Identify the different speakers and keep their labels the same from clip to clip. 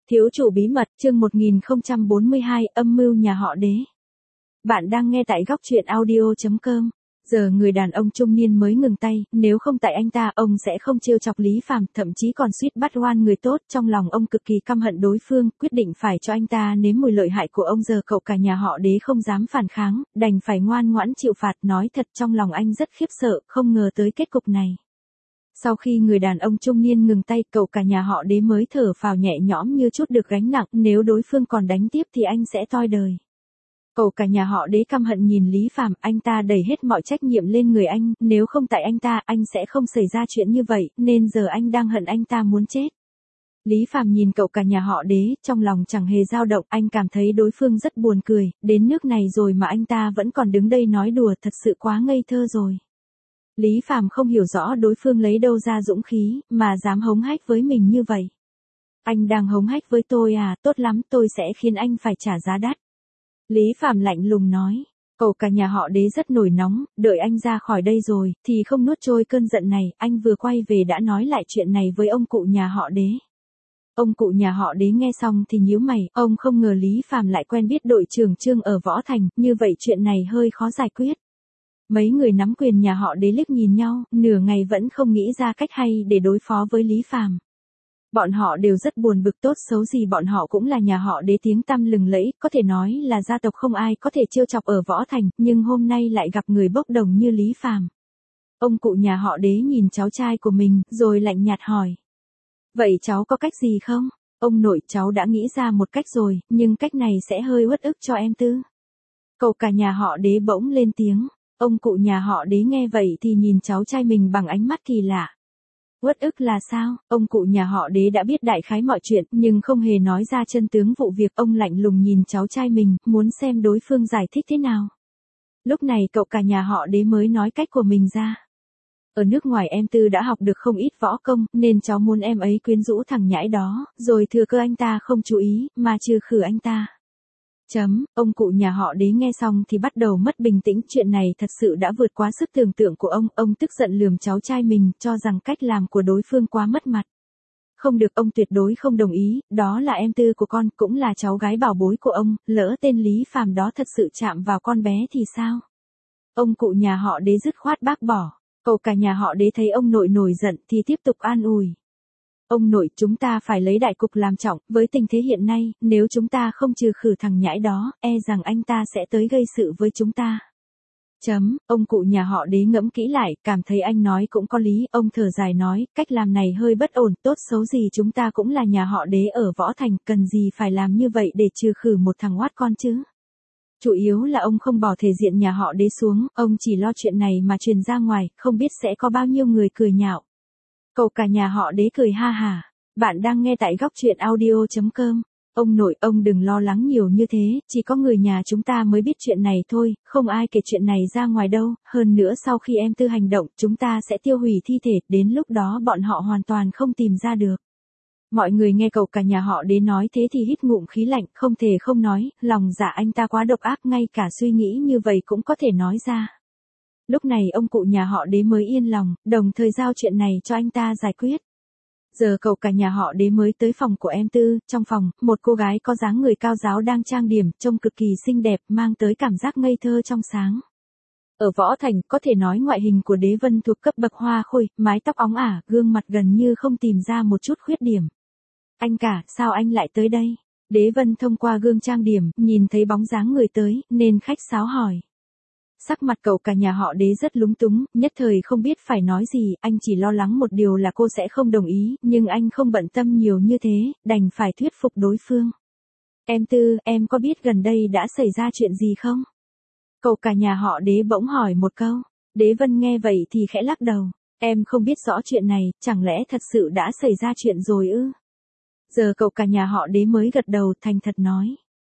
Speaker 1: Thiếu chủ bí mật, chương 1042, âm mưu nhà họ Đế. Bạn đang nghe tại góc truyện audio.com. Giờ người đàn ông trung niên mới ngừng tay, nếu không tại anh ta, ông sẽ không trêu chọc Lý Phàm, thậm chí còn suýt bắt oan người tốt. Trong lòng ông cực kỳ căm hận đối phương, quyết định phải cho anh ta nếm mùi lợi hại của ông. Giờ cậu cả nhà họ Đế không dám phản kháng, đành phải ngoan ngoãn chịu phạt. Nói thật, trong lòng anh rất khiếp sợ, không ngờ tới kết cục này. Sau khi người đàn ông trung niên ngừng tay, cậu cả nhà họ Đế mới thở phào nhẹ nhõm như chút được gánh nặng, nếu đối phương còn đánh tiếp thì anh sẽ toi đời. Cậu cả nhà họ Đế căm hận nhìn Lý Phàm, anh ta đẩy hết mọi trách nhiệm lên người anh, nếu không tại anh ta, anh sẽ không xảy ra chuyện như vậy, nên giờ anh đang hận anh ta muốn chết. Lý Phàm nhìn cậu cả nhà họ Đế, trong lòng chẳng hề dao động, anh cảm thấy đối phương rất buồn cười, đến nước này rồi mà anh ta vẫn còn đứng đây nói đùa, thật sự quá ngây thơ rồi. Lý Phàm không hiểu rõ đối phương lấy đâu ra dũng khí, mà dám hống hách với mình như vậy. Anh đang hống hách với tôi à, tốt lắm, tôi sẽ khiến anh phải trả giá đắt. Lý Phàm lạnh lùng nói, cậu cả nhà họ Đế rất nổi nóng, đợi anh ra khỏi đây rồi, thì không nuốt trôi cơn giận này, anh vừa quay về đã nói lại chuyện này với ông cụ nhà họ Đế. Ông cụ nhà họ Đế nghe xong thì nhíu mày, ông không ngờ Lý Phàm lại quen biết đội trưởng Trương ở Võ Thành, như vậy chuyện này hơi khó giải quyết. Mấy người nắm quyền nhà họ Đế liếc nhìn nhau, nửa ngày vẫn không nghĩ ra cách hay để đối phó với Lý Phàm. Bọn họ đều rất buồn bực, tốt xấu gì bọn họ cũng là nhà họ Đế tiếng tăm lừng lẫy, có thể nói là gia tộc không ai có thể trêu chọc ở Võ Thành, nhưng hôm nay lại gặp người bốc đồng như Lý Phàm. Ông cụ nhà họ Đế nhìn cháu trai của mình, rồi lạnh nhạt hỏi. Vậy cháu có cách gì không? Ông nội, cháu đã nghĩ ra một cách rồi, nhưng cách này sẽ hơi uất ức cho em Tư. Cậu cả nhà họ Đế bỗng lên tiếng. Ông cụ nhà họ Đế nghe vậy thì nhìn cháu trai mình bằng ánh mắt kỳ lạ. Uất ức là sao? Ông cụ nhà họ Đế đã biết đại khái mọi chuyện, nhưng không hề nói ra chân tướng vụ việc. Ông lạnh lùng nhìn cháu trai mình, muốn xem đối phương giải thích thế nào. Lúc này cậu cả nhà họ Đế mới nói cách của mình ra. Ở nước ngoài em Tư đã học được không ít võ công, nên cháu muốn em ấy quyến rũ thằng nhãi đó, rồi thừa cơ anh ta không chú ý, mà trừ khử anh ta. Ông cụ nhà họ Đế nghe xong thì bắt đầu mất bình tĩnh, chuyện này thật sự đã vượt quá sức tưởng tượng của ông tức giận lườm cháu trai mình, cho rằng cách làm của đối phương quá mất mặt. Không được, ông tuyệt đối không đồng ý, đó là em Tư của con, cũng là cháu gái bảo bối của ông, lỡ tên Lý Phàm đó thật sự chạm vào con bé thì sao? Ông cụ nhà họ Đế dứt khoát bác bỏ, cậu cả nhà họ Đế thấy ông nội nổi giận thì tiếp tục an ủi. Ông nội, chúng ta phải lấy đại cục làm trọng, với tình thế hiện nay, nếu chúng ta không trừ khử thằng nhãi đó, e rằng anh ta sẽ tới gây sự với chúng ta. Ông cụ nhà họ Đế ngẫm kỹ lại, cảm thấy anh nói cũng có lý, ông thở dài nói, cách làm này hơi bất ổn, tốt xấu gì chúng ta cũng là nhà họ Đế ở Võ Thành, cần gì phải làm như vậy để trừ khử một thằng oát con chứ. Chủ yếu là ông không bỏ thể diện nhà họ Đế xuống, ông chỉ lo chuyện này mà truyền ra ngoài, không biết sẽ có bao nhiêu người cười nhạo. Cậu cả nhà họ Đế cười ha hả. Bạn đang nghe tại góc truyện audio.com. Ông nội, ông đừng lo lắng nhiều như thế, chỉ có người nhà chúng ta mới biết chuyện này thôi, không ai kể chuyện này ra ngoài đâu, hơn nữa sau khi em Tư hành động, chúng ta sẽ tiêu hủy thi thể, đến lúc đó bọn họ hoàn toàn không tìm ra được. Mọi người nghe cậu cả nhà họ Đế nói thế thì hít ngụm khí lạnh, không thể không nói, lòng dạ anh ta quá độc ác, ngay cả suy nghĩ như vậy cũng có thể nói ra. Lúc này ông cụ nhà họ Đế mới yên lòng, đồng thời giao chuyện này cho anh ta giải quyết. Giờ cậu cả nhà họ Đế mới tới phòng của em Tư, trong phòng, một cô gái có dáng người cao ráo đang trang điểm, trông cực kỳ xinh đẹp, mang tới cảm giác ngây thơ trong sáng. Ở Võ Thành, có thể nói ngoại hình của Đế Vân thuộc cấp bậc hoa khôi, mái tóc óng ả, gương mặt gần như không tìm ra một chút khuyết điểm. Anh cả, sao anh lại tới đây? Đế Vân thông qua gương trang điểm, nhìn thấy bóng dáng người tới, nên khách sáo hỏi. Sắc mặt cậu cả nhà họ Đế rất lúng túng, nhất thời không biết phải nói gì, anh chỉ lo lắng một điều là cô sẽ không đồng ý, nhưng anh không bận tâm nhiều như thế, đành phải thuyết phục đối phương. Em Tư, em có biết gần đây đã xảy ra chuyện gì không? Cậu cả nhà họ Đế bỗng hỏi một câu. Đế Vân nghe vậy thì khẽ lắc đầu. Em không biết rõ chuyện này, chẳng lẽ thật sự đã xảy ra chuyện rồi ư? Giờ cậu cả nhà họ Đế mới gật đầu, thành thật nói.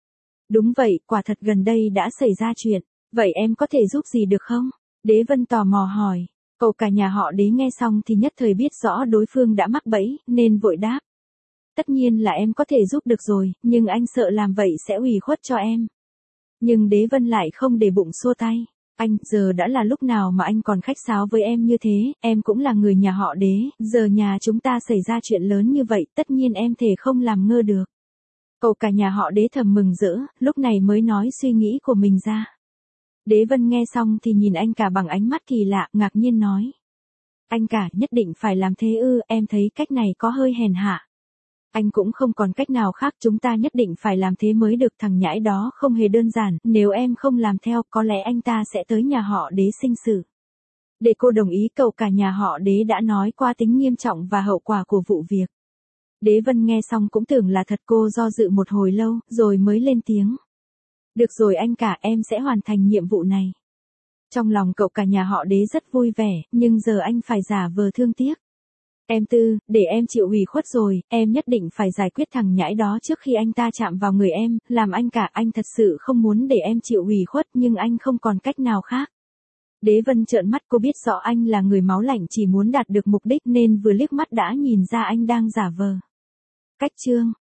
Speaker 1: Đúng vậy, quả thật gần đây đã xảy ra chuyện. Vậy em có thể giúp gì được không? Đế Vân tò mò hỏi. Cậu cả nhà họ Đế nghe xong thì nhất thời biết rõ đối phương đã mắc bẫy, nên vội đáp. Tất nhiên là em có thể giúp được rồi, nhưng anh sợ làm vậy sẽ ủy khuất cho em. Nhưng Đế Vân lại không để bụng xua tay. Anh, giờ đã là lúc nào mà anh còn khách sáo với em như thế, em cũng là người nhà họ Đế, giờ nhà chúng ta xảy ra chuyện lớn như vậy, tất nhiên em thể không làm ngơ được. Cậu cả nhà họ Đế thầm mừng rỡ, lúc này mới nói suy nghĩ của mình ra. Đế Vân nghe xong thì nhìn anh cả bằng ánh mắt kỳ lạ, ngạc nhiên nói. Anh cả nhất định phải làm thế ư, em thấy cách này có hơi hèn hạ. Anh cũng không còn cách nào khác, chúng ta nhất định phải làm thế mới được, thằng nhãi đó không hề đơn giản, nếu em không làm theo có lẽ anh ta sẽ tới nhà họ Đế sinh sự. Để cô đồng ý, cậu cả nhà họ Đế đã nói qua tính nghiêm trọng và hậu quả của vụ việc. Đế Vân nghe xong cũng tưởng là thật, cô do dự một hồi lâu, rồi mới lên tiếng. Được rồi anh cả, em sẽ hoàn thành nhiệm vụ này. Trong lòng cậu cả nhà họ Đế rất vui vẻ, nhưng giờ anh phải giả vờ thương tiếc. Em Tư, để em chịu ủy khuất rồi, em nhất định phải giải quyết thằng nhãi đó trước khi anh ta chạm vào người em, làm anh cả, anh thật sự không muốn để em chịu ủy khuất nhưng anh không còn cách nào khác. Đế Vân trợn mắt, cô biết rõ anh là người máu lạnh chỉ muốn đạt được mục đích nên vừa liếc mắt đã nhìn ra anh đang giả vờ. Cách chương